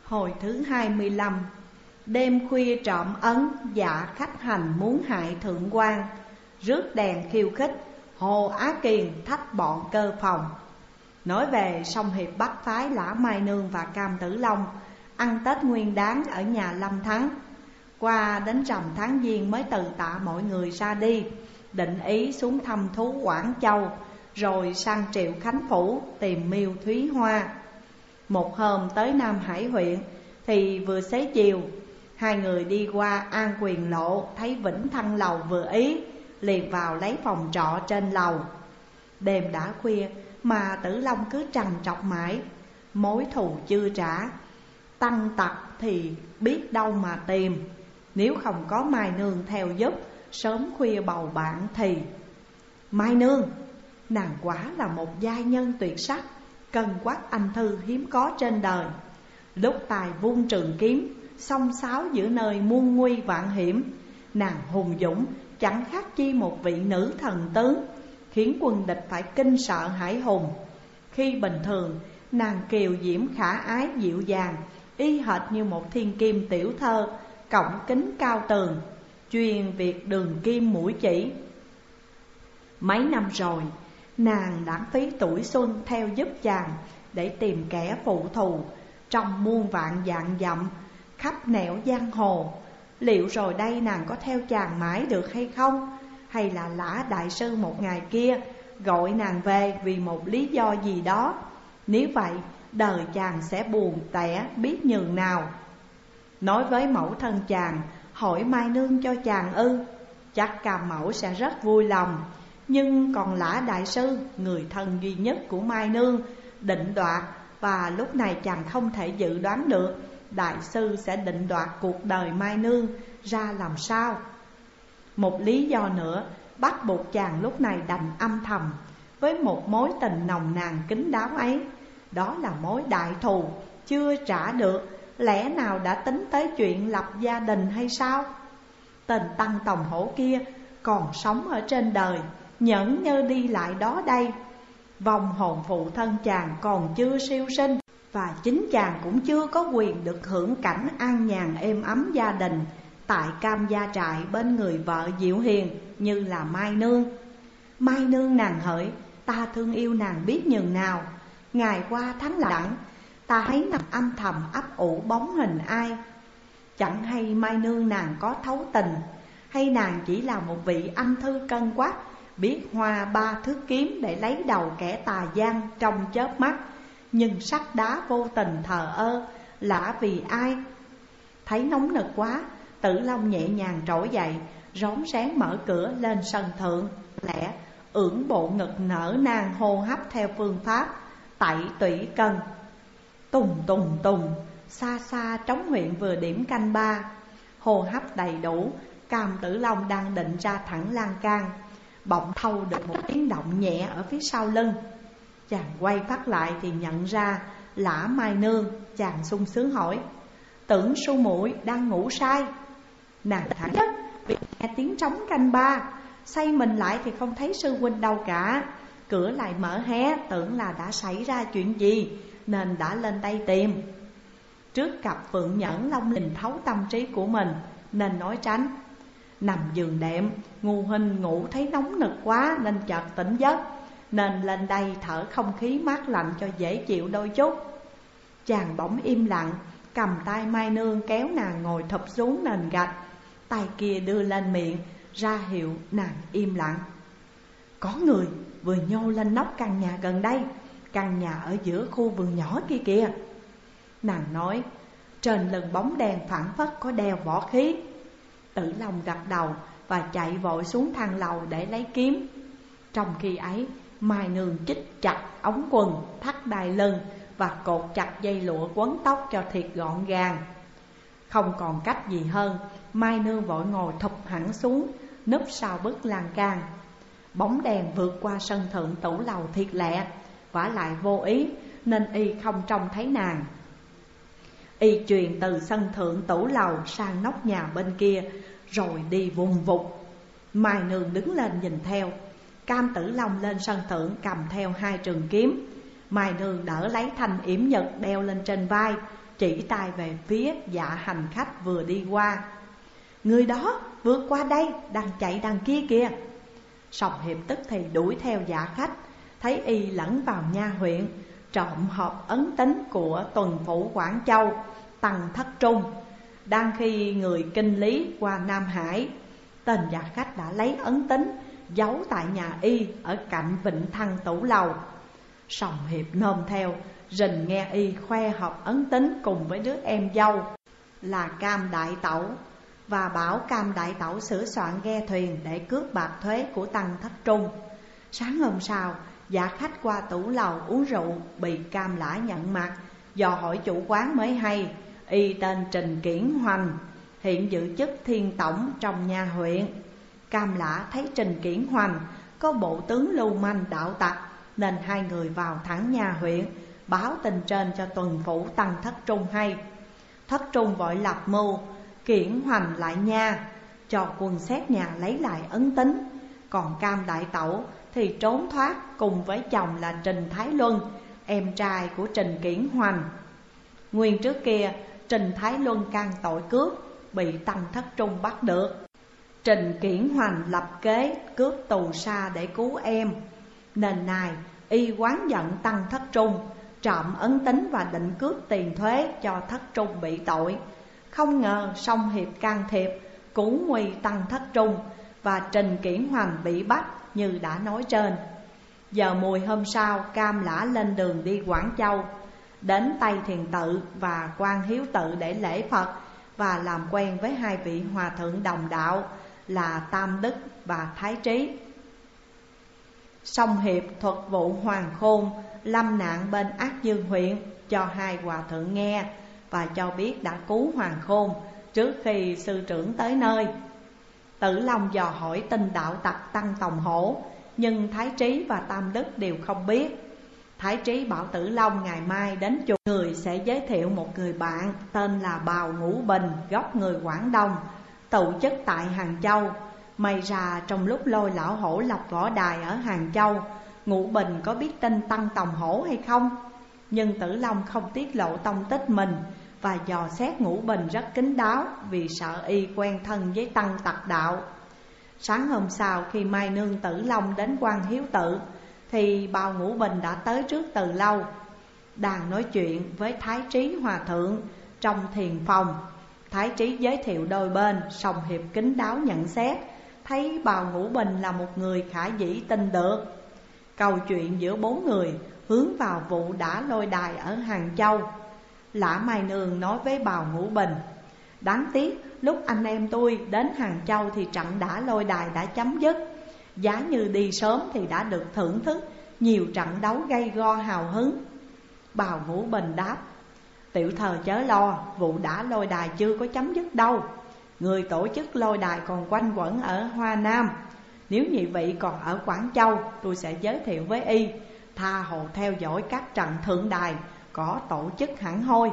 Hồi thứ 25. Đêm khuya trộm ấn, dạ khách hành muốn hại thượng quan. Rước đèn khiêu khích, Hồ Á Kiền thách bọn cơ phòng. Nói về song hiệp bắt phái Lã Mai Nương và Cam Tử Long ăn Tết Nguyên Đán ở nhà Lâm Thắng. Qua đến rằm tháng Giêng mới từ tạ mọi người ra đi, định ý xuống thăm thú Quảng Châu, rồi sang Triệu Khánh Phủ tìm Miêu Thúy Hoa. Một hôm tới Nam Hải huyện thì vừa xế chiều, hai người đi qua An Quyền Lộ, thấy Vĩnh Thăng Lầu vừa ý, liền vào lấy phòng trọ trên lầu. Đêm đã khuya mà Tử Long cứ trằn trọc mãi, mối thù chưa trả, tăng tặc thì biết đâu mà tìm. Nếu không có Mai Nương theo giúp, sớm khuya bầu bạn thì... Mai Nương, nàng quả là một giai nhân tuyệt sắc, cân quắc anh thư hiếm có trên đời. Lúc tài vung trường kiếm, xông xáo giữa nơi muôn nguy vạn hiểm, nàng hùng dũng chẳng khác chi một vị nữ thần tướng, khiến quân địch phải kinh sợ hãi hùng. Khi bình thường, nàng kiều diễm khả ái dịu dàng, y hệt như một thiên kim tiểu thơ, cổng kính cao tường, chuyên việc đường kim mũi chỉ. Mấy năm rồi, nàng lãng phí tuổi xuân theo giúp chàng để tìm kẻ phụ thù trong muôn vạn vạn dặm khắp nẻo giang hồ. Liệu rồi đây nàng có theo chàng mãi được hay không? Hay là Lã đại sư một ngày kia gọi nàng về vì một lý do gì đó? Nếu vậy, đời chàng sẽ buồn tẻ biết nhường nào. Nói với mẫu thân chàng hỏi Mai Nương cho chàng ư? Chắc Cam mẫu sẽ rất vui lòng. Nhưng còn Lã đại sư, người thân duy nhất của Mai Nương, định đoạt, và lúc này chàng không thể dự đoán được đại sư sẽ định đoạt cuộc đời Mai Nương ra làm sao. Một lý do nữa bắt buộc chàng lúc này đành âm thầm với một mối tình nồng nàn kín đáo ấy. Đó là mối đại thù chưa trả được, lẽ nào đã tính tới chuyện lập gia đình hay sao? Tên Tăng Tòng Hổ kia còn sống ở trên đời, nhẫn nhơ đi lại đó đây. Vong hồn phụ thân chàng còn chưa siêu sinh, và chính chàng cũng chưa có quyền được hưởng cảnh an nhàn êm ấm gia đình tại Cam Gia Trại bên người vợ dịu hiền như là Mai Nương. Mai Nương nàng hỡi, ta thương yêu nàng biết nhường nào. Ngày qua tháng đẳng, ta thấy nàng âm thầm ấp ủ bóng hình ai. Chẳng hay Mai Nương nàng có thấu tình, hay nàng chỉ là một vị anh thư cân quắc, biết hoa ba thước kiếm để lấy đầu kẻ tà gian trong chớp mắt, nhưng sắt đá vô tình thờ ơ, lạ vì ai? Thấy nóng nực quá, Tử Long nhẹ nhàng trỗi dậy, rón rén mở cửa lên sân thượng, lẽ ưỡn bộ ngực nở nang hô hấp theo phương pháp tẩy tủy cân. Tùng tùng tùng, xa xa trống huyện vừa điểm canh ba, hô hấp đầy đủ. Cam Tử Long đang định ra thẳng lan can, bỗng thâu được một tiếng động nhẹ ở phía sau lưng. Chàng quay phát lại thì nhận ra Lã Mai Nương. Chàng sung sướng hỏi: Tưởng sư muội đang ngủ say? Nàng thẳng nhất vì nghe tiếng trống canh ba, xoay mình lại thì không thấy sư huynh đâu cả. Cửa lại mở hé, tưởng là đã xảy ra chuyện gì nên đã lên đây tìm. Trước cặp Phượng Nhẫn long lình thấu tâm trí của mình nên nói tránh. Nằm giường đệm, ngu huynh ngủ thấy nóng nực quá nên chợt tỉnh giấc, nên lên đây thở không khí mát lạnh cho dễ chịu đôi chút. Chàng bỗng im lặng, cầm tay Mai Nương kéo nàng ngồi thụp xuống nền gạch, tay kia đưa lên miệng ra hiệu nàng im lặng. Có người vừa nhô lên nóc căn nhà gần đây, căn nhà ở giữa khu vườn nhỏ kia kìa. Nàng nói, trên lưng bóng đèn phảng phất có đeo võ khí. Tử Long gật đầu và chạy vội xuống thang lầu để lấy kiếm. Trong khi ấy, Mai Nương chích chặt ống quần, thắt đai lưng và cột chặt dây lụa quấn tóc cho thiệt gọn gàng. Không còn cách gì hơn, Mai Nương vội ngồi thụp hẳn xuống, núp sau bức lan can. Bóng đèn vượt qua sân thượng tủ lầu thiệt lẹ, vả lại vô ý nên y không trông thấy nàng. Y truyền từ sân thượng tủ lầu sang nóc nhà bên kia, rồi đi vùng vụt. Mai Nương đứng lên nhìn theo. Cam Tử Long lên sân thượng cầm theo hai trường kiếm. Mai Nương đỡ lấy thanh yểm nhật đeo lên trên vai, chỉ tay về phía Dạ hành khách vừa đi qua. Người đó vượt qua đây, đang chạy đằng kia kìa. Sòng Hiệp tức thì đuổi theo Dạ khách, thấy y lẫn vào nha huyện, trộm hộp ấn tín của tuần phủ Quảng Châu Tăng Thất Trung. Đang khi người kinh lý qua Nam Hải, tên Dạ khách đã lấy ấn tín giấu tại nhà y ở cạnh Vịnh Thăng Tủ Lầu. Sòng Hiệp nôm theo, rình nghe y khoe hộp ấn tín cùng với đứa em dâu là Cam Đại Tẩu, và bảo Cam Đại Tẩu sửa soạn ghe thuyền để cướp bạc thuế của Tăng Thất Trung. Sáng hôm sau, Dạ khách qua Tủ Lầu uống rượu, bị Cam Lã nhận mặt. Dò hỏi chủ quán mới hay, y tên Trình Kiển Hoành, hiện giữ chức thiên tổng trong nha huyện. Cam Lã thấy Trình Kiển Hoành có bộ tướng lưu manh đạo tặc, nên hai người vào thẳng nhà huyện, báo tin trên cho tuần phủ Tăng Thất Trung hay. Thất Trung vội lập mưu Kiển Hoành lại nha, cho quân xét nhà lấy lại ấn tín. Còn Cam Đại Tẩu thì trốn thoát cùng với chồng là Trình Thái Luân, em trai của Trình Kiển Hoành. Nguyên trước kia Trình Thái Luân can tội cướp, bị Tăng Thất Trung bắt được. Trình Kiển Hoành lập kế cướp tù sa để cứu em, nên nay y oán giận Tăng Thất Trung, trộm ấn tín và định cướp tiền thuế cho Thất Trung bị tội. Không ngờ Song Hiệp can thiệp, cứu nguy Tăng Thất Trung, và Trình Kiển Hoành bị bắt như đã nói trên. Giờ mùi hôm sau, Cam Lã lên đường đi Quảng Châu, đến Tây Thiền Tự và Quan Hiếu Tự để lễ Phật và làm quen với hai vị hòa thượng đồng đạo là Tam Đức và Thái Trí. Song Hiệp thuật vụ Hoàng Khôn lâm nạn bên Ác Dương huyện cho hai hòa thượng nghe, và cho biết đã cứu Hoàng Khôn trước khi sư trưởng tới nơi. Tử Long dò hỏi tin đạo tặc Tăng Tòng Hổ, nhưng Thái Trí và Tam Đức đều không biết. Thái Trí bảo Tử Long ngày mai đến chùa, người sẽ giới thiệu một người bạn tên là Bào Ngũ Bình, gốc người Quảng Đông, tụ chức tại Hàng Châu. May ra trong lúc Lôi Lão Hổ lập võ đài ở Hàng Châu, Ngũ Bình có biết tin Tăng Tòng Hổ hay không. Nhưng Tử Long không tiết lộ tông tích mình, và dò xét Ngũ Bình rất kín đáo, vì sợ y quen thân với Tăng tặc đạo. Sáng hôm sau, khi Mai Nương Tử Long đến Quan Hiếu Tự, thì Bào Ngũ Bình đã tới trước từ lâu, đang nói chuyện với Thái Trí hòa thượng trong thiền phòng. Thái Trí giới thiệu đôi bên, Song Hiệp kín đáo nhận xét, thấy Bào Ngũ Bình là một người khả dĩ tin được. Câu chuyện giữa bốn người hướng vào vụ đã lôi đài ở Hàng Châu. Lã Mai Nương nói với Bào Ngũ Bình: đáng tiếc lúc anh em tôi đến Hàng Châu thì trận đã lôi đài đã chấm dứt. Giá như đi sớm thì đã được thưởng thức nhiều trận đấu gay go hào hứng. Bào Ngũ Bình đáp: tiểu thờ chớ lo, vụ đã lôi đài chưa có chấm dứt đâu. Người tổ chức lôi đài còn quanh quẩn ở Hoa Nam. Nếu nhị vị còn ở Quảng Châu, tôi sẽ giới thiệu với y, tha hồ theo dõi các trận thượng đài có tổ chức hẳn hoi.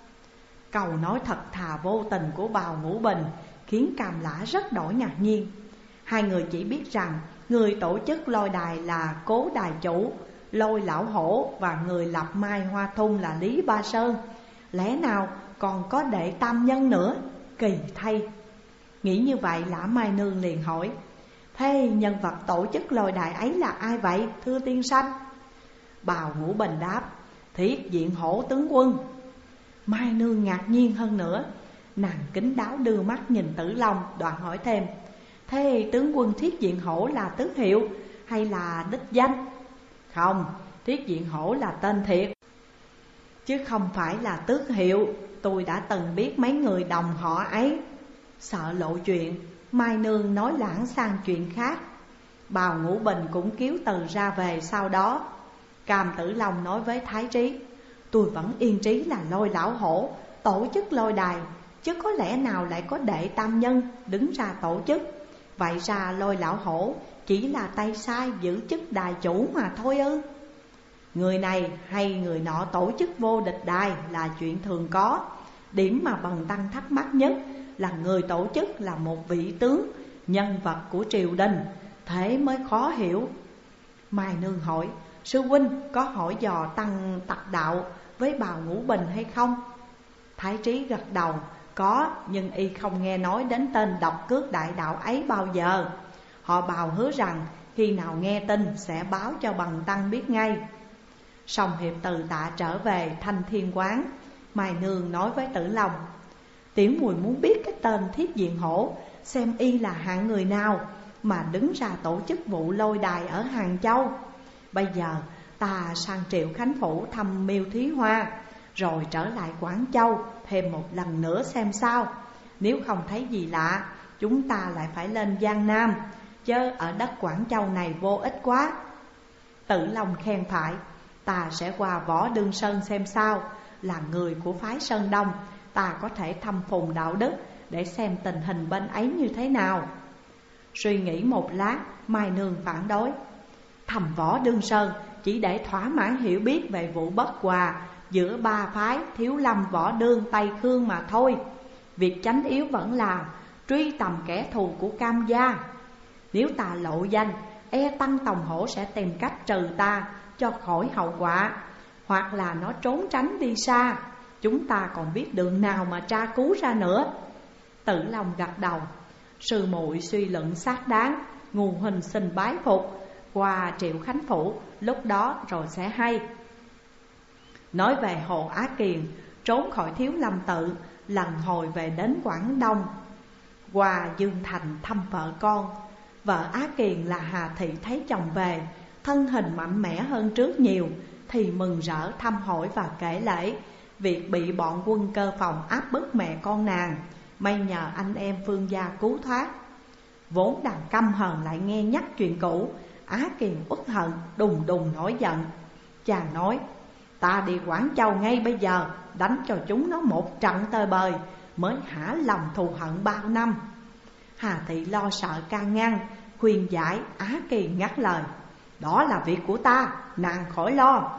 Câu nói thật thà vô tình của Bào Ngũ Bình khiến Cam Lã rất đổi ngạc nhiên. Hai người chỉ biết rằng người tổ chức lôi đài là Cố đài chủ Lôi Lão Hổ, và người lập Mai Hoa Thung là Lý Ba Sơn. Lẽ nào còn có đệ tam nhân nữa? Kỳ thay. Nghĩ như vậy, Lã Mai Nương liền hỏi: thế nhân vật tổ chức lôi đài ấy là ai vậy, thưa tiên sanh? Bào Ngũ Bình đáp: Thiết Diện Hổ tướng quân. Mai Nương ngạc nhiên hơn nữa, nàng kín đáo đưa mắt nhìn Tử Long, đoạn hỏi thêm: thế tướng quân Thiết Diện Hổ là tước hiệu hay là đích danh? Không, Thiết Diện Hổ là tên thiệt, chứ không phải là tước hiệu. Tôi đã từng biết mấy người đồng họ ấy. Sợ lộ chuyện, Mai Nương nói lãng sang chuyện khác. Bào Ngũ Bình cũng kiếu từ ra về sau đó. Cam Tử Long nói với Thái Trí: tôi vẫn yên trí là Lôi Lão Hổ tổ chức lôi đài, chứ có lẽ nào lại có đệ tam nhân đứng ra tổ chức. Vậy ra Lôi Lão Hổ chỉ là tay sai giữ chức đài chủ mà thôi ư? Người này hay người nọ tổ chức vô địch đài là chuyện thường có. Điểm mà bần tăng thắc mắc nhất là người tổ chức là một vị tướng, nhân vật của triều đình, thế mới khó hiểu. Mai Nương hỏi: sư huynh có hỏi dò Tăng tặc đạo với Bào Ngũ Bình hay không? Thái Trí gật đầu, có, nhưng y không nghe nói đến tên độc cước đại đạo ấy bao giờ. Họ bào hứa rằng khi nào nghe tin sẽ báo cho bần tăng biết ngay. Song Hiệp từ Tạ trở về Thanh Thiên Quán, Mai Nương nói với Tử Long: Tiểu muội muốn biết cái tên Thiết Diện Hổ, xem y là hạng người nào mà đứng ra tổ chức vụ lôi đài ở Hàng Châu. Bây giờ ta sang Triệu Khánh Phủ thăm Miêu Thúy Hoa, rồi trở lại Quảng Châu thêm một lần nữa xem sao. Nếu không thấy gì lạ, chúng ta lại phải lên Giang Nam, chớ ở đất Quảng Châu này vô ích quá. Tử Long khen phải, ta sẽ qua Võ Đương Sơn xem sao. Là người của phái Sơn Đông, ta có thể thăm phùng đạo đức để xem tình hình bên ấy như thế nào. Suy nghĩ một lát, Mai Nương phản đối: thăm Võ Đương Sơn chỉ để thỏa mãn hiểu biết về vụ bất hòa giữa ba phái Thiếu Lâm, Võ Đương, Tây Khương mà thôi. Việc chánh yếu vẫn là truy tầm kẻ thù của Cam gia. Nếu ta lộ danh, e Tăng Tòng Hổ sẽ tìm cách trừ ta cho khỏi hậu quả, hoặc là nó trốn tránh đi xa. Chúng ta còn biết đường nào mà tra cứu ra nữa. Tử Long gật đầu: sư muội suy luận xác đáng, nguồn huynh xin bái phục. Qua Triệu Khánh Phủ lúc đó rồi sẽ hay. Nói về Hồ Á Kiền trốn khỏi Thiếu Lâm tự, lần hồi về đến Quảng Đông, qua Dương Thành thăm vợ con. Vợ Á Kiền là Hà Thị thấy chồng về, thân hình mạnh mẽ hơn trước nhiều, thì mừng rỡ thăm hỏi và kể lễ việc bị bọn quân Cơ Phòng áp bức mẹ con nàng, may nhờ anh em Phương gia cứu thoát. Vốn đang căm hờn lại nghe nhắc chuyện cũ, Á Kiền uất hận đùng đùng nổi giận. Chàng nói: ta đi Quảng Châu ngay bây giờ, đánh cho chúng nó một trận tơi bời, mới hả lòng thù hận bao năm. Hà Thị lo sợ can ngăn, khuyên giải. Á Kiền ngắt lời: đó là việc của ta, nàng khỏi lo.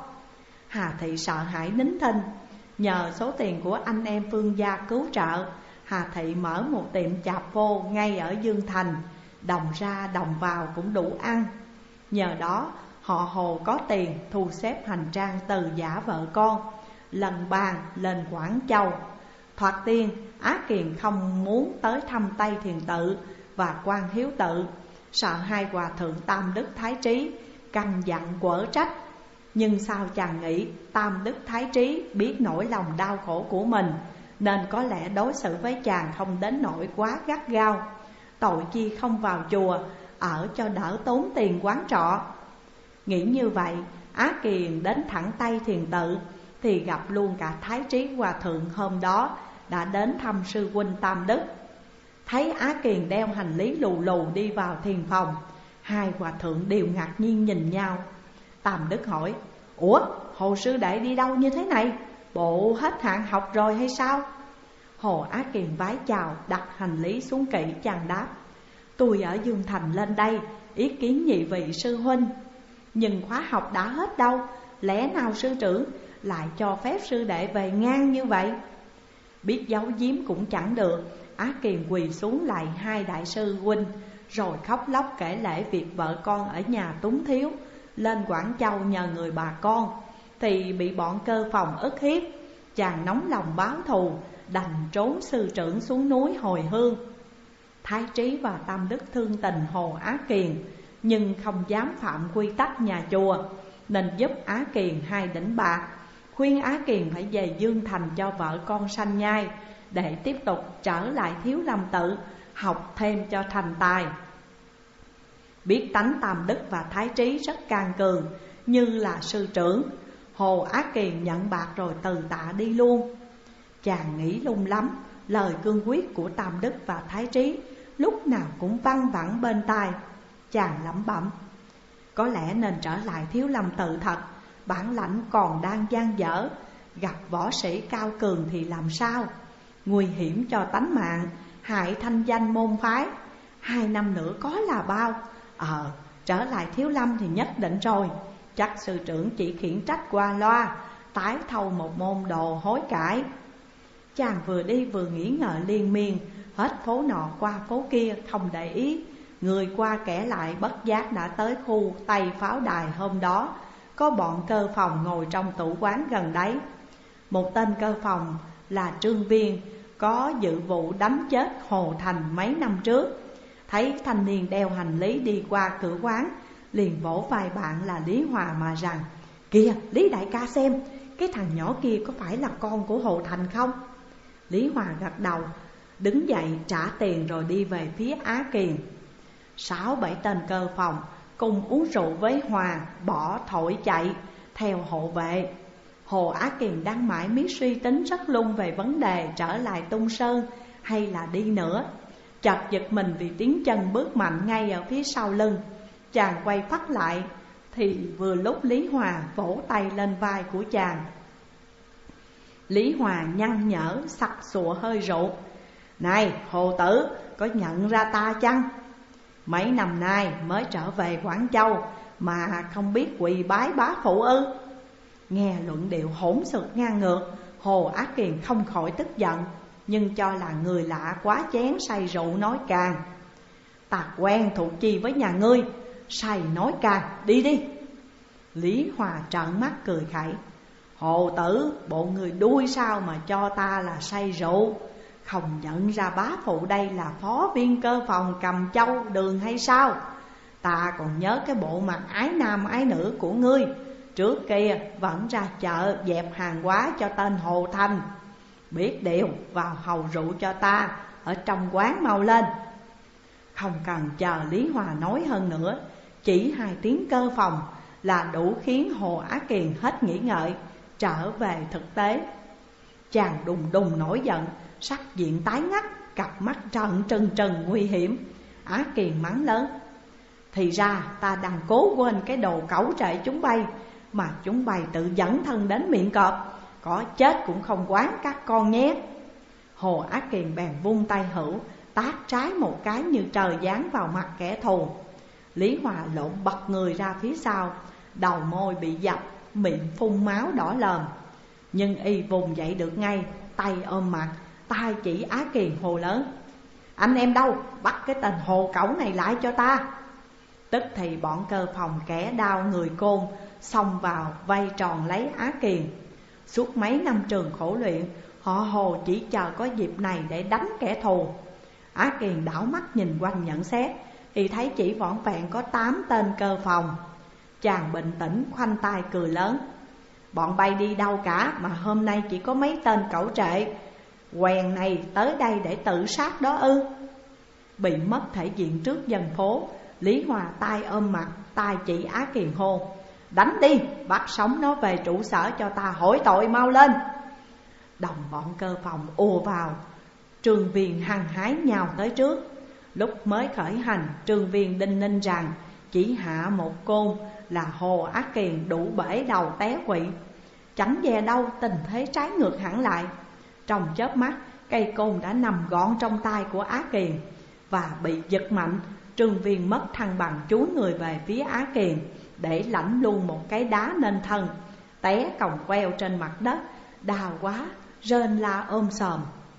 Hà Thị sợ hãi nín thinh. Nhờ số tiền của anh em Phương gia cứu trợ, Hà Thị mở một tiệm chạp vô ngay ở Dương Thành, đồng ra đồng vào cũng đủ ăn. Nhờ đó họ Hồ có tiền thu xếp hành trang từ giả vợ con, lần bàn lên Quảng Châu. Thoạt tiên Á Kiền không muốn tới thăm Tây Thiền Tự và Quan Hiếu Tự, sợ hai hòa thượng Tam Đức Thái Trí căn dặn quở trách. Nhưng sao chàng nghĩ Tam Đức Thái Trí biết nỗi lòng đau khổ của mình, nên có lẽ đối xử với chàng không đến nỗi quá gắt gao. Tội chi không vào chùa ở cho đỡ tốn tiền quán trọ. Nghĩ như vậy, Á Kiền đến thẳng Tây Thiền Tự thì gặp luôn cả Thái Trí hòa thượng hôm đó đã đến thăm sư huynh Tam Đức. Thấy Á Kiền đeo hành lý lù lù đi vào thiền phòng, hai hòa thượng đều ngạc nhiên nhìn nhau. Tam Đức hỏi: ủa, Hồ sư đệ đi đâu như thế này? Bộ hết hạn học rồi hay sao? Hồ Á Kiền vái chào, đặt hành lý xuống kỵ, chàng đáp: tôi ở Dương Thành lên đây ý kiến nhị vị sư huynh, nhưng khóa học đã hết đâu. Lẽ nào sư trưởng lại cho phép sư đệ về ngang như vậy? Biết giấu giếm cũng chẳng được, Á Kiền quỳ xuống lạy hai đại sư huynh, rồi khóc lóc kể lể việc vợ con ở nhà túng thiếu, lên Quảng Châu nhờ người bà con thì bị bọn Cơ Phòng ức hiếp. Chàng nóng lòng báo thù, đành trốn sư trưởng xuống núi hồi hương. Thái Trí và Tam Đức thương tình Hồ Á Kiền, nhưng không dám phạm quy tắc nhà chùa, nên giúp Á Kiền 2 đỉnh bạc, khuyên Á Kiền phải về Dương Thành cho vợ con sanh nhai, để tiếp tục trở lại Thiếu Lâm tự học thêm cho thành tài. Biết tánh Tam Đức và Thái Trí rất can cường như là sư trưởng, Hồ Á Kiền nhận bạc rồi từ tạ đi luôn. Chàng nghĩ lung lắm, lời cương quyết của Tam Đức và Thái Trí lúc nào cũng văng vẳng bên tai. Chàng lẩm bẩm: có lẽ nên trở lại Thiếu Lâm tự thật, bản lãnh còn đang dang dở. Gặp võ sĩ cao cường thì làm sao? Nguy hiểm cho tánh mạng, hại thanh danh môn phái. 2 năm nữa có là bao. Trở lại Thiếu Lâm thì nhất định rồi. Chắc sư trưởng chỉ khiển trách qua loa, tái thâu một môn đồ hối cải. Chàng vừa đi vừa nghĩ ngợi liên miên, hết phố nọ qua phố kia không để ý. Người qua kẻ lại bất giác đã tới khu Tây Pháo Đài. Hôm đó có bọn Cơ Phòng ngồi trong tủ quán gần đấy. Một tên Cơ Phòng là Trương Viên, có dự vụ đánh chết Hồ Thành mấy năm trước. Thấy thanh niên đeo hành lý đi qua cửa quán, liền vỗ vai bạn là Lý Hòa mà rằng: "Kìa Lý đại ca xem, cái thằng nhỏ kia có phải là con của Hồ Thành không?" Lý Hòa gật đầu, đứng dậy trả tiền rồi đi về phía Á Kiền. 6-7 tên cơ phòng cùng uống rượu với Hòa, bỏ thổi chạy theo hộ vệ. Hồ Á Kiền đang mãi miết suy tính rất lung về vấn đề trở lại Tung Sơn hay là đi nữa. Chợt giật mình vì tiếng chân bước mạnh ngay ở phía sau lưng. Chàng quay phát lại thì vừa lúc Lý Hòa vỗ tay lên vai của chàng. Lý Hòa nhăn nhở sặc sụa hơi rượu: "Này Hồ tử, có nhận ra ta chăng? Mấy năm nay mới trở về Quảng Châu mà không biết quỳ bái bá phụ ư?" Nghe luận điệu hỗn xược ngang ngược, Hồ Á Kiền không khỏi tức giận, nhưng cho là người lạ quá chén say rượu nói càng: "Ta quen thuộc chi với nhà ngươi, say nói càng, đi đi." Lý Hòa trợn mắt cười khẩy: "Hồ tử, bộ người đuôi sao mà cho ta là say rượu? Không nhận ra bá phụ đây là phó viên cơ phòng Cầm Châu Đường hay sao? Ta còn nhớ cái bộ mặt ái nam ái nữ của ngươi, trước kia vẫn ra chợ dẹp hàng hóa cho tên Hồ Thành. Biết điều, vào hầu rượu cho ta ở trong quán mau lên." Không cần chờ Lý Hòa nói hơn nữa, chỉ 2 tiếng cơ phòng là đủ khiến Hồ Á Kiền hết nghĩ ngợi, trở về thực tế. Chàng đùng đùng nổi giận, sắc diện tái ngắt, cặp mắt trợn trừng trừng nguy hiểm. Á Kiền mắng lớn: "Thì ra ta đang cố quên cái đồ cẩu trệ chúng bay, mà chúng bay tự dẫn thân đến miệng cọp, có chết cũng không quán các con nhé." Hồ Á Kiền bèn vung tay hữu, tát trái một cái như trời giáng vào mặt kẻ thù. Lý Hòa lộn bật người ra phía sau, đầu môi bị dập, miệng phun máu đỏ lòm. Nhưng y vùng dậy được ngay, tay ôm mặt, tay chỉ Á Kiền hồ lớn: "Anh em đâu, bắt cái tên hồ cẩu này lại cho ta." Tức thì bọn cơ phòng kẻ đao người côn xông vào vây tròn lấy Á Kiền. Suốt mấy năm trường khổ luyện, họ Hồ chỉ chờ có dịp này để đánh kẻ thù. Á Kiền đảo mắt nhìn quanh nhận xét, thì thấy chỉ vỏn vẹn có 8 tên cơ phòng. Chàng bình tĩnh khoanh tay cười lớn: "Bọn bay đi đâu cả mà hôm nay chỉ có mấy tên cẩu trệ quèn này tới đây để tự sát đó ư?" Bị mất thể diện trước dân phố, Lý Hòa tay ôm mặt, tay chỉ Á Kiền hô: "Đánh đi, bắt sống nó về trụ sở cho ta hỏi tội mau lên." Đồng bọn cơ phòng ùa vào, Trương Viên hăng hái nhào tới trước. Lúc mới khởi hành, Trương Viên đinh ninh rằng chỉ hạ một côn là Hồ Á Kiền đủ bể đầu té quỵ. Chẳng dè đâu tình thế trái ngược hẳn lại. Trong chớp mắt, cây côn đã nằm gọn trong tay của Á Kiền, và bị giật mạnh, Trương Viên mất thăng bằng chúi người về phía Á Kiền, để lãnh luôn một cái đá nên thân, té còng queo trên mặt đất, đau quá, rên la ôm sòm.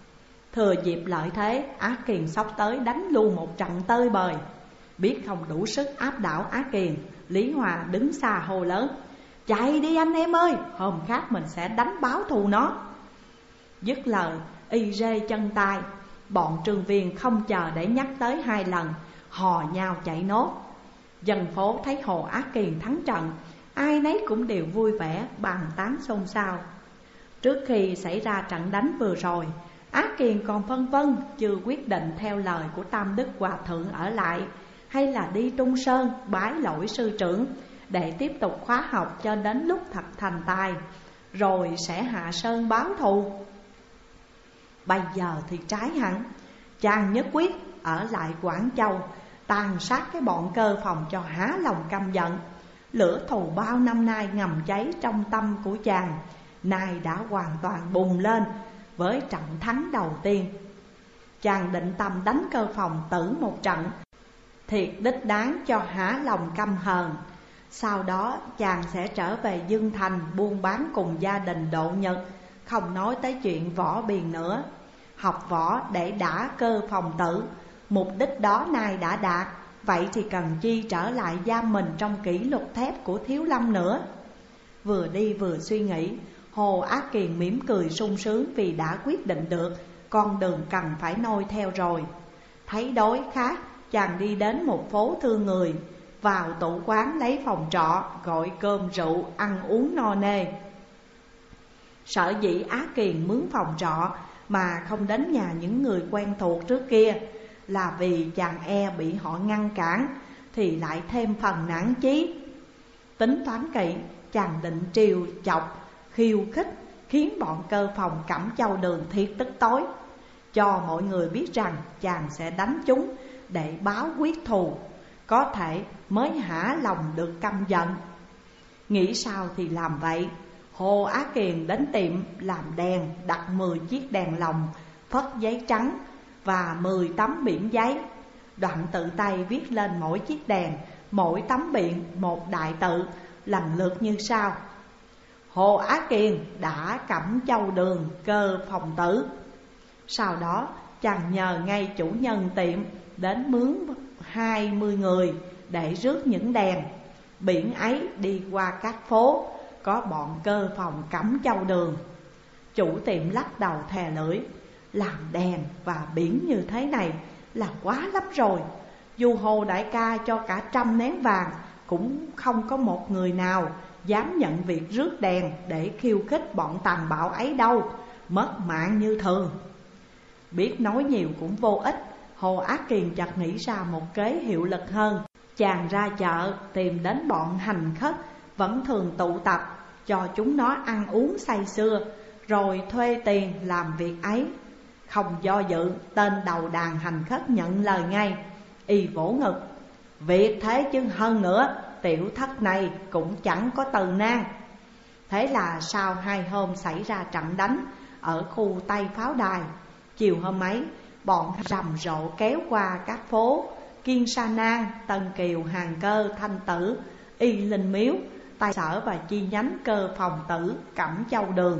Thừa dịp lợi thế, Á Kiền xốc tới đánh luôn một trận tơi bời. Biết không đủ sức áp đảo Á Kiền, Lý Hòa đứng xa hô lớn: "Chạy đi anh em ơi, hôm khác mình sẽ đánh báo thù nó." Dứt lời, y rê chân tay. Bọn Trương Viên không chờ để nhắc tới 2 lần, hò nhau chạy nốt. Dân phố thấy Hồ Á Kiền thắng trận, ai nấy cũng đều vui vẻ, bàn tán xôn xao. Trước khi xảy ra trận đánh vừa rồi, Á Kiền còn phân vân chưa quyết định theo lời của Tam Đức Hòa Thượng ở lại, hay là đi Tung Sơn bái lỗi sư trưởng để tiếp tục khóa học cho đến lúc thật thành tài, rồi sẽ hạ sơn báo thù. Bây giờ thì trái hẳn, chàng nhất quyết ở lại Quảng Châu, tàn sát cái bọn cơ phòng cho há lòng căm giận. Lửa thù bao năm nay ngầm cháy trong tâm của chàng, nay đã hoàn toàn bùng lên với trận thắng đầu tiên. Chàng định tâm đánh cơ phòng tử một trận, thiệt đích đáng cho há lòng căm hờn. Sau đó chàng sẽ trở về Dương Thành buôn bán cùng gia đình Độ Nhật, không nói tới chuyện võ biền nữa. Học võ để đả cơ phòng tử, mục đích đó nay đã đạt, vậy thì cần chi trở lại giam mình trong kỷ luật thép của Thiếu Lâm nữa. Vừa đi vừa suy nghĩ, Hồ Á Kiền mỉm cười sung sướng vì đã quyết định được con đường cần phải noi theo rồi. Thấy đói khát, chàng đi đến một phố thương người, vào tủ quán lấy phòng trọ, gọi cơm rượu, ăn uống no nê. Sở dĩ Á Kiền mướn phòng trọ mà không đến nhà những người quen thuộc trước kia là vì chàng bị họ ngăn cản thì lại thêm phần nản chí. Tính toán kỹ, chàng định trêu chọc, khiêu khích, khiến bọn cơ phòng Cẩm Châu Đường thiệt tức tối, cho mọi người biết rằng chàng sẽ đánh chúng để báo quyết thù, có thể mới hả lòng được căm giận. Nghĩ sao thì làm vậy. Hồ Á Kiền đến tiệm làm đèn, đặt 10 chiếc đèn lồng, phất giấy trắng và 10 tấm biển giấy. Đoạn tự tay viết lên mỗi chiếc đèn, mỗi tấm biển một đại tự, lần lượt như sau: Hồ Á Kiền đã Cẩm Châu Đường cơ phòng tử. Sau đó chàng nhờ ngay chủ nhân tiệm đến mướn 20 người để rước những đèn biển ấy đi qua các phố có bọn cơ phòng Cẩm Châu Đường. Chủ tiệm lắc đầu thè lưỡi: làm đèn và biển như thế này là quá lắm rồi. Dù Hồ đại ca cho cả 100 nén vàng cũng không có một người nào dám nhận việc rước đèn để khiêu khích bọn tàn bạo ấy đâu, mất mạng như thường. Biết nói nhiều cũng vô ích, Hồ Á Kiền chợt nghĩ ra một kế hiệu lực hơn. Chàng ra chợ tìm đến bọn hành khất vẫn thường tụ tập, cho chúng nó ăn uống say sưa, rồi thuê tiền làm việc ấy. Không do dự, tên đầu đàn hành khất nhận lời ngay, y vỗ ngực: việc thế chứ hơn nữa, tiểu thất này cũng chẳng có từ nan. Thế là sau 2 hôm xảy ra trận đánh ở khu Tây Pháo Đài, chiều hôm ấy bọn rầm rộ kéo qua các phố Kiên Sa Nan, Tân Kiều, Hàng Cơ, Thanh Tử, Y Linh Miếu, Tài Sở và chi nhánh cơ phòng tử Cẩm Châu Đường.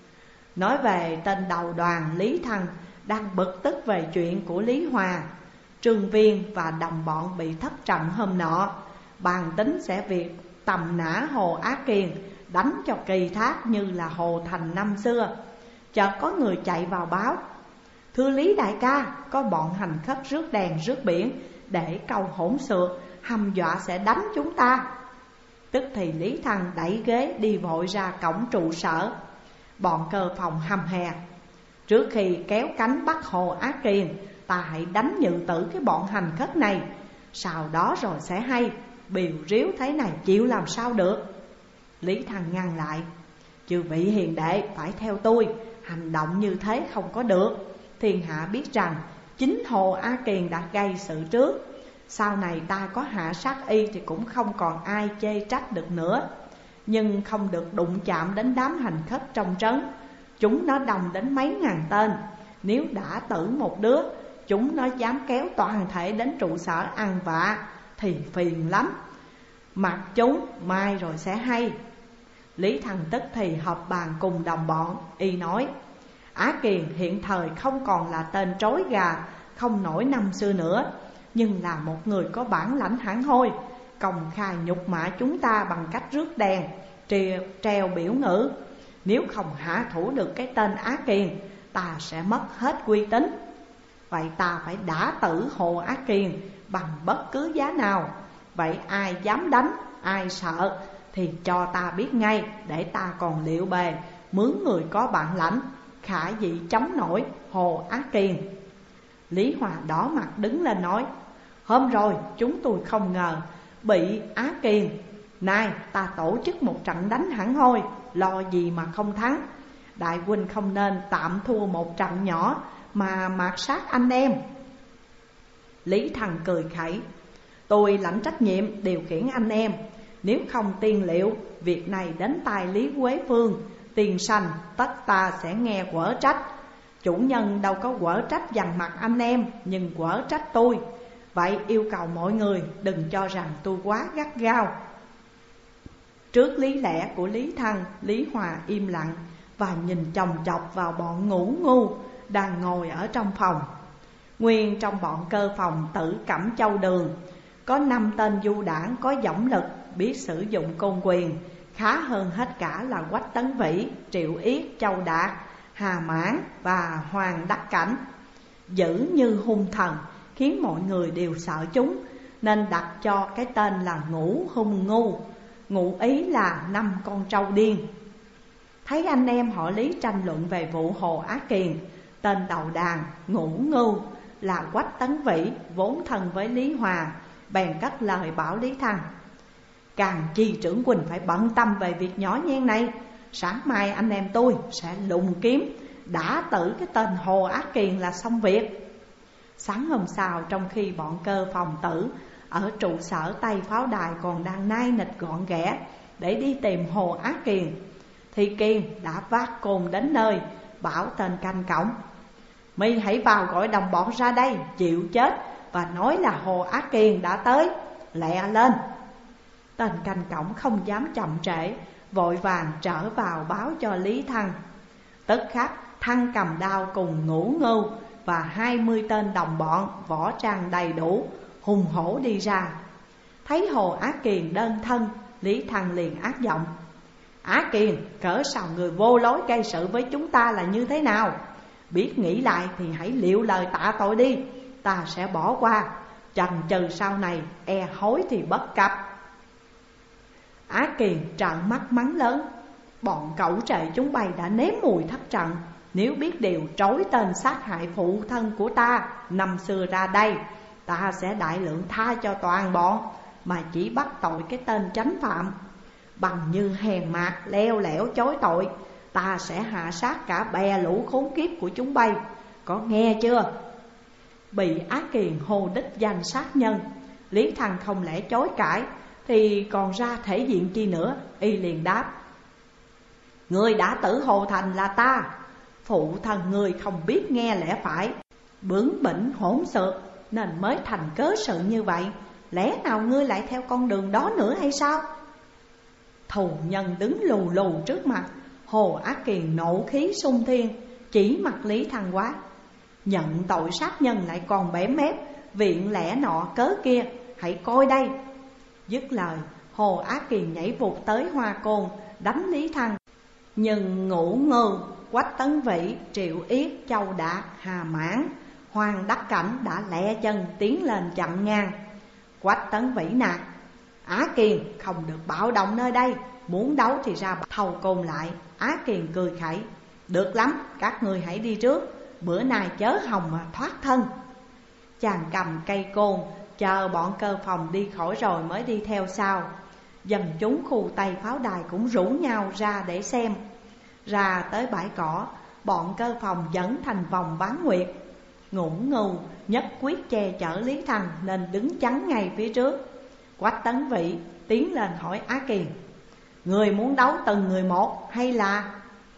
Nói về tên đầu đoàn Lý Thăng đang bực tức về chuyện của Lý Hòa, Trương Viên và đồng bọn bị thất trận hôm nọ, bàn tính sẽ việc tầm nã Hồ Á Kiền, đánh cho kỳ thác như là Hồ Thành năm xưa. Chợt có người chạy vào báo: thưa Lý đại ca, có bọn hành khất rước đèn rước biển để câu hỗn xược, hăm dọa sẽ đánh chúng ta. Tức thì Lý Thăng đẩy ghế đi vội ra cổng trụ sở. Bọn cơ phòng hăm hè: trước khi kéo cánh bắt Hồ Á Kiền, ta hãy đánh nhự tử cái bọn hành khất này, sau đó rồi sẽ hay. Biều ríu thế này chịu làm sao được. Lý Thăng ngăn lại: chư vị hiền đệ phải theo tôi, hành động như thế không có được. Thiên hạ biết rằng chính Hồ Á Kiền đã gây sự trước, sau này ta có hạ sát y thì cũng không còn ai chê trách được nữa. Nhưng không được đụng chạm đến đám hành khất trong trấn, chúng nó đông đến mấy ngàn tên. Nếu đã tử một đứa, chúng nó dám kéo toàn thể đến trụ sở ăn vạ thì phiền lắm. Mặc chúng mai rồi sẽ hay. Lý Thăng tức thì họp bàn cùng đồng bọn, y nói: Á Kiền hiện thời không còn là tên trói gà không nổi năm xưa nữa, nhưng là một người có bản lãnh hẳn hoi, công khai nhục mạ chúng ta bằng cách rước đèn, treo biểu ngữ. Nếu không hạ thủ được cái tên Á Kiền, ta sẽ mất hết uy tín. Vậy ta phải đả tử Hồ Á Kiền bằng bất cứ giá nào. Vậy ai dám đánh, ai sợ thì cho ta biết ngay, để ta còn liệu bề mướn người có bản lãnh, khả dĩ chống nổi Hồ Á Kiền. Lý Hòa đỏ mặt đứng lên nói: hôm rồi chúng tôi không ngờ bị Á Kiền, nay ta tổ chức một trận đánh hẳn hoi, lo gì mà không thắng. Đại huynh không nên tạm thua một trận nhỏ mà mạt sát anh em. Lý Thăng cười khẩy: tôi lãnh trách nhiệm điều khiển anh em, nếu không tiên liệu việc này đến tai Lý Quế Phương tiền sanh, tất ta sẽ nghe quở trách. Chủ nhân đâu có quở trách dằn mặt anh em, nhưng quở trách tôi. Vậy yêu cầu mọi người đừng cho rằng tôi quá gắt gao. Trước lý lẽ của Lý Thăng, Lý Hòa im lặng và nhìn chòng chọc vào bọn ngủ ngu đang ngồi ở trong phòng. Nguyên trong bọn cơ phòng tử Cẩm Châu Đường có 5 tên du đảng có dõng lực, biết sử dụng côn quyền, khá hơn hết cả là Quách Tấn Vĩ, Triệu Yết, Châu Đạt, Hà Mãn và Hoàng Đắc Cảnh. Dữ như hung thần, khiến mọi người đều sợ chúng, nên đặt cho cái tên là Ngũ Hung Ngu, ngụ ý là 5 con trâu điên. Thấy anh em họ Lý tranh luận về vụ Hồ Á Kiền, tên đầu đàn Ngũ Ngưu là Quách Tấn Vĩ, vốn thân với Lý Hòa, bèn cất lời bảo Lý Thăng: Càng chi trưởng huynh phải bận tâm về việc nhỏ nhen này. Sáng mai anh em tôi sẽ lùng kiếm đã tử cái tên Hồ Á Kiền là xong việc. Sáng hôm sau, trong khi bọn Cơ Phòng Tử ở trụ sở Tây Pháo Đài còn đang nai nịch gọn ghẽ để đi tìm Hồ Á Kiền, thì Kiền đã vác côn đến nơi, bảo tên canh cổng: Mi hãy vào gọi đồng bọn ra đây chịu chết, và nói là Hồ Á Kiền đã tới, lẹ lên. Tên canh cổng không dám chậm trễ, vội vàng trở vào báo cho Lý Thăng. Tức khắc Thăng cầm đao cùng Ngũ Ngưu và 20 tên đồng bọn võ trang đầy đủ, hùng hổ đi ra. Thấy Hồ Á Kiền đơn thân, Lý Thăng liền ác giọng: Á Kiền, cỡ sao người vô lối gây sự với chúng ta là như thế nào? Biết nghĩ lại thì hãy liệu lời tạ tội đi, ta sẽ bỏ qua. Chần chừ sau này e hối thì bất cập. Á Kiền trợn mắt mắng lớn: Bọn cẩu trệ chúng bay đã nếm mùi thất trận. Nếu biết điều trói tên sát hại phụ thân của ta năm xưa ra đây, ta sẽ đại lượng tha cho toàn bọn, mà chỉ bắt tội cái tên chánh phạm. Bằng như hèn mạt leo lẻo chối tội, ta sẽ hạ sát cả bè lũ khốn kiếp của chúng bay, có nghe chưa? Bị Á Kiền hô đích danh sát nhân, Lý Thăng không lẽ chối cãi, thì còn ra thể diện chi nữa. Y liền đáp: Người đã tử Hồ Thành là ta. Phụ thân người không biết nghe lẽ phải, bướng bỉnh hỗn xược, nên mới thành cớ sự như vậy. Lẽ nào ngươi lại theo con đường đó nữa hay sao? Thù nhân đứng lù lù trước mặt, Hồ Á Kiền nộ khí sung thiên, chỉ mặt Lý Thăng quát: Nhận tội sát nhân lại còn bẻ mép, viện lẽ nọ cớ kia, hãy coi đây. Dứt lời, Hồ Á Kiền nhảy vụt tới hoa côn đánh Lý Thăng. Nhưng Ngũ Ngưu, Quách Tấn Vĩ, Triệu Yết, Châu Đạt, Hà Mãn, Hoàng Đắc Cảnh đã lẹ chân tiến lên chặn ngang. Quách Tấn Vĩ nạt: Á Kiền không được bạo động nơi đây, muốn đấu thì ra thầu côn lại. Á Kiền cười khẩy: Được lắm, các người hãy đi trước, bữa nay chớ hòng mà thoát thân. Chàng cầm cây côn, chờ bọn Cơ Phòng đi khỏi rồi mới đi theo sau. Dân chúng khu Tây Pháo Đài cũng rủ nhau ra để xem. Ra tới bãi cỏ, bọn Cơ Phòng dẫn thành vòng bán nguyệt. Ngũ Ngưu nhất quyết che chở Lý Thăng nên đứng chắn ngay phía trước. Quách Tấn Vĩ tiến lên hỏi Á Kiền: Người muốn đấu từng người một hay là?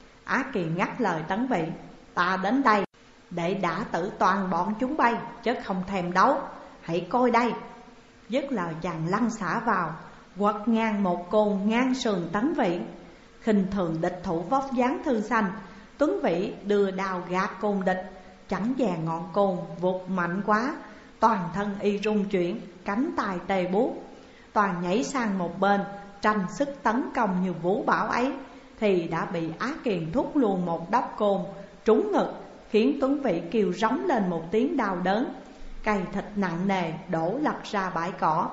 Á Kiền ngắt lời Tấn Vĩ: Ta đến đây để đả tử toàn bọn chúng bay, chứ không thèm đấu. Hãy coi đây. Dứt lời chàng lăn xả vào, quật ngang một côn ngang sườn Tấn Vĩ. Khinh thường địch thủ vóc dáng thư xanh, Tuấn Vĩ đưa đao gạt côn địch, chẳng dè ngọn côn vụt mạnh quá, toàn thân y rung chuyển, cánh tay tê buốt. Toàn nhảy sang một bên, tranh sức tấn công như vũ bão ấy, thì đã bị Á Kiền thúc luôn một đốc côn trúng ngực, khiến Tuấn Vĩ kêu rống lên một tiếng đau đớn. Cây thịt nặng nề đổ lật ra bãi cỏ.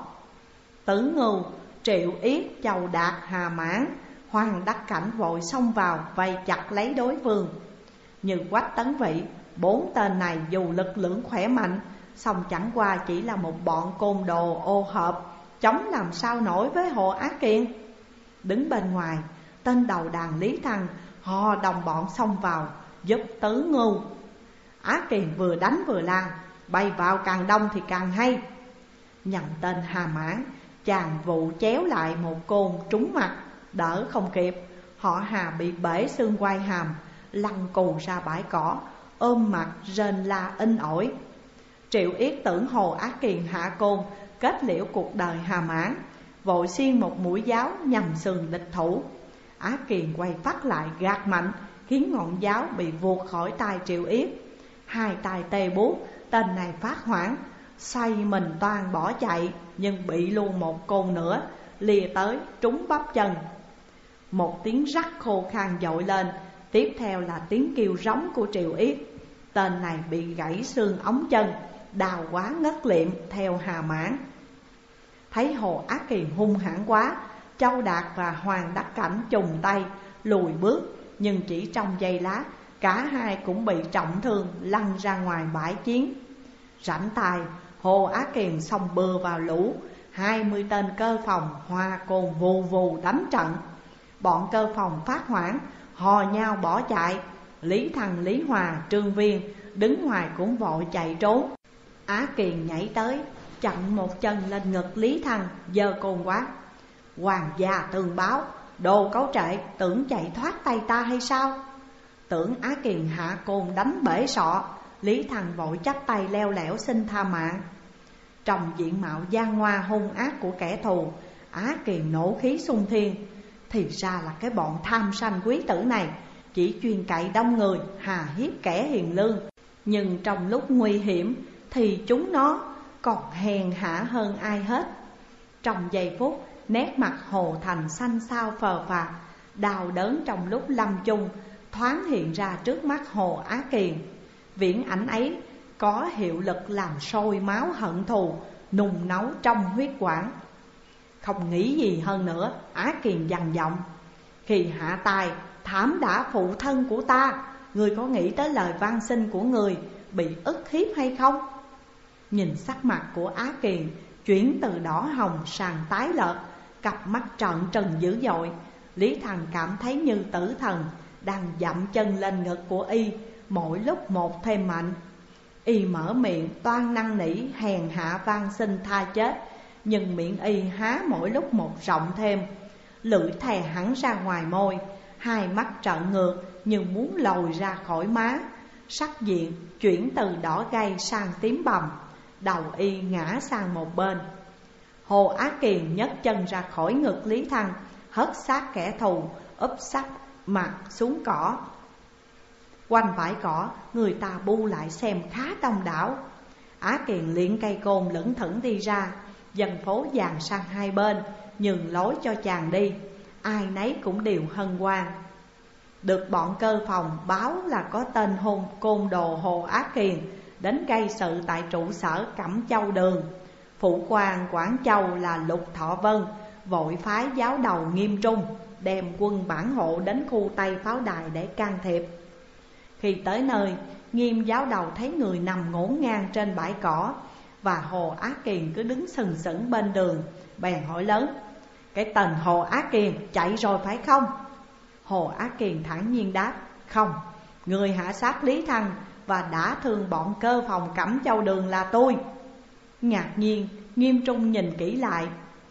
Tử Ngưu, Triệu Yết, Châu Đạt, Hà Mãn, Hoàng Đắc Cảnh vội xông vào vây chặt lấy đối phương. Như Quách Tấn Vĩ, 4 tên này dù lực lượng khỏe mạnh, song chẳng qua chỉ là một bọn côn đồ ô hợp, chống làm sao nổi với Hồ Á Kiền. Đứng bên ngoài, tên đầu đàn Lý Thăng hò đồng bọn xông vào giúp Tử Ngưu. Á Kiền vừa đánh vừa la: Bay vào càng đông thì càng hay. Nhận tên Hà Mãn, chàng vụ chéo lại một côn trúng mặt, đỡ không kịp. Họ Hà bị bể xương quai hàm, lăn cù ra bãi cỏ, ôm mặt rên la in ỏi. Triệu Yết tưởng Hồ Á Kiền hạ côn kết liễu cuộc đời Hà Mãn, vội xiên một mũi giáo nhằm sườn địch thủ. Á Kiền quay phát lại gạt mạnh, khiến ngọn giáo bị vuột khỏi tay Triệu Yết. Hai tay tê buốt, tên này phát hoảng, xoay mình toan bỏ chạy, nhưng bị luôn một côn nữa lìa tới trúng bắp chân. Một tiếng rắc khô khan dội lên, tiếp theo là tiếng kêu rống của Triệu Yết. Tên này bị gãy xương ống chân, đau quá ngất liệm theo Hà Mãn. Thấy Hồ Á Kiền hung hãn quá, Châu Đạt và Hoàng Đắc Cảnh chùng tay lùi bước, nhưng chỉ trong giây lát cả hai cũng bị trọng thương lăn ra ngoài bãi chiến. Rảnh tay, Hồ Á Kiền xông bừa vào lũ, 20 tên cơ phòng hoa cồn vù vù đánh trận. Bọn cơ phòng phát hoảng, hò nhau bỏ chạy. Lý Thăng, Lý Hòa, Trương Viên đứng ngoài cũng vội chạy trốn. Á Kiền nhảy tới, chặn một chân lên ngực Lý Thăng, giơ côn quát: "Hoàng gia tường báo, đồ cấu trệ, tưởng chạy thoát tay ta hay sao?" Tưởng Á Kiền hạ côn đánh bể sọ, Lý Thăng vội chắp tay leo lẻo xin tha mạng. Trong diện mạo gian ngoa hung ác của kẻ thù, Á Kiền nổ khí xung thiên. Thì ra là cái bọn tham sanh quý tử này chỉ chuyên cậy đông người, hà hiếp kẻ hiền lương. Nhưng trong lúc nguy hiểm thì chúng nó còn hèn hạ hơn ai hết. Trong giây phút, nét mặt Hồ Thành xanh xao phờ phạc, đau đớn trong lúc lâm chung thoáng hiện ra trước mắt Hồ Á Kiền. Viễn ảnh ấy có hiệu lực làm sôi máu hận thù nung nấu trong huyết quản. Không nghĩ gì hơn nữa, Á Kiền dằn giọng: "Khi hạ tài thảm đã phụ thân của ta, người có nghĩ tới lời van xin của người bị ức hiếp hay không?" Nhìn sắc mặt của Á Kiền chuyển từ đỏ hồng sang tái lợt, cặp mắt trợn trừng dữ dội, Lý Thăng cảm thấy như tử thần đang dậm chân lên ngực của y, mỗi lúc một thêm mạnh. Y mở miệng toan năn nỉ hèn hạ van xin tha chết, nhưng miệng y há mỗi lúc một rộng thêm, lưỡi thè hẳn ra ngoài môi, hai mắt trợn ngược như muốn lồi ra khỏi má, sắc diện chuyển từ đỏ gay sang tím bầm, đầu y ngã sang một bên. Hồ Á Kiền nhấc chân ra khỏi ngực Lý Thăng, hất xác kẻ thù, úp sắp mặt xuống cỏ. Quanh bãi cỏ, người ta bu lại xem khá đông đảo. Á Kiền liền cây côn lững thững đi ra, dân phố dàn sang hai bên, nhường lối cho chàng đi, ai nấy cũng đều hân hoan. Được bọn cơ phòng báo là có tên côn đồ Hồ Á Kiền đến gây sự tại trụ sở Cẩm Châu Đường. Phụ quan Quảng Châu là Lục Thọ Vân vội phái giáo đầu Nghiêm Trung đem quân bản hộ đến khu Tây Pháo Đài để can thiệp. Khi tới nơi, Nghiêm giáo đầu thấy người nằm ngổn ngang trên bãi cỏ và Hồ Á Kiền cứ đứng sừng sững bên đường, bèn hỏi lớn: "Cái tên Hồ Á Kiền chạy rồi phải không?" Hồ Á Kiền thản nhiên đáp: "Không, người hạ sát Lý Thăng và đã thương bọn cơ phòng Cẩm Châu Đường là tôi." Ngạc nhiên, Nghiêm Trung nhìn kỹ lại.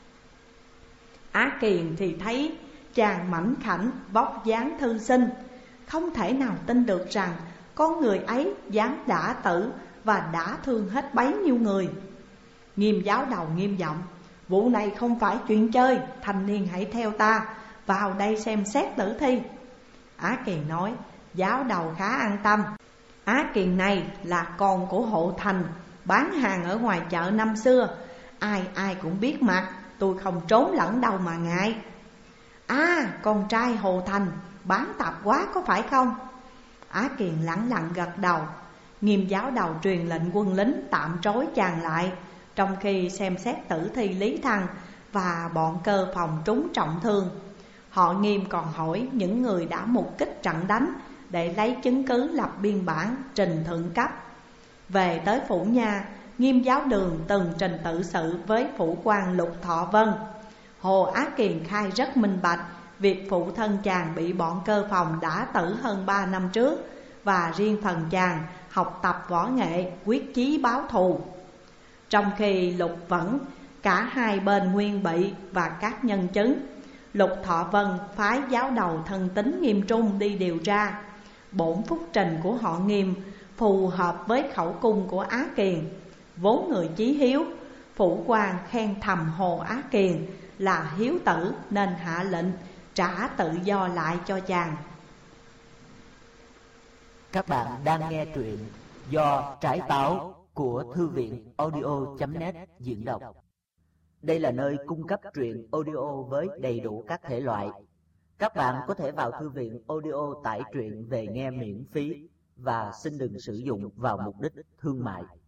Á Kiền thì thấy chàng mảnh khảnh, vóc dáng thư sinh, không thể nào tin được rằng con người ấy dám đả tử và đã thương hết bấy nhiêu người. Nghiêm giáo đầu nghiêm giọng: "Vụ này không phải chuyện chơi, thanh niên hãy theo ta vào đây xem xét tử thi." Á Kiền nói: "Giáo đầu khá an tâm, Á Kiền này là con của Hộ Thành, bán hàng ở ngoài chợ năm xưa, ai ai cũng biết mặt, tôi không trốn lẫn đâu mà ngại." "À, con trai Hồ Thành, bán tạp hóa có phải không?" Á Kiền lẳng lặng gật đầu. Nghiêm giáo đầu truyền lệnh quân lính tạm trói chàng lại, trong khi xem xét tử thi Lý Thăng và bọn cơ phòng trúng trọng thương. Họ Nghiêm còn hỏi những người đã mục kích trận đánh để lấy chứng cứ lập biên bản trình thượng cấp. Về tới phủ nha, Nghiêm giáo đường từng trình tự sự với phủ quan Lục Thọ Vân. Hồ Á Kiền khai rất minh bạch việc phụ thân chàng bị bọn cơ phòng đã tử hơn 3 năm trước, và riêng phần chàng học tập võ nghệ, quyết chí báo thù. Trong khi Lục Vẫn cả hai bên nguyên bị và các nhân chứng, Lục Thọ Vân phái giáo đầu thân tín Nghiêm Trung đi điều tra. Bổn phúc trình của họ Nghiêm phù hợp với khẩu cung của Á Kiền. Vốn người chí hiếu, phủ quan khen thầm Hồ Á Kiền là hiếu tử nên hạ lệnh trả tự do lại cho chàng. Các bạn đang nghe truyện do Trải Táo của Thư viện audio.net diễn đọc. Đây là nơi cung cấp truyện audio với đầy đủ các thể loại. Các bạn có thể vào thư viện audio tải truyện về nghe miễn phí và xin đừng sử dụng vào mục đích thương mại.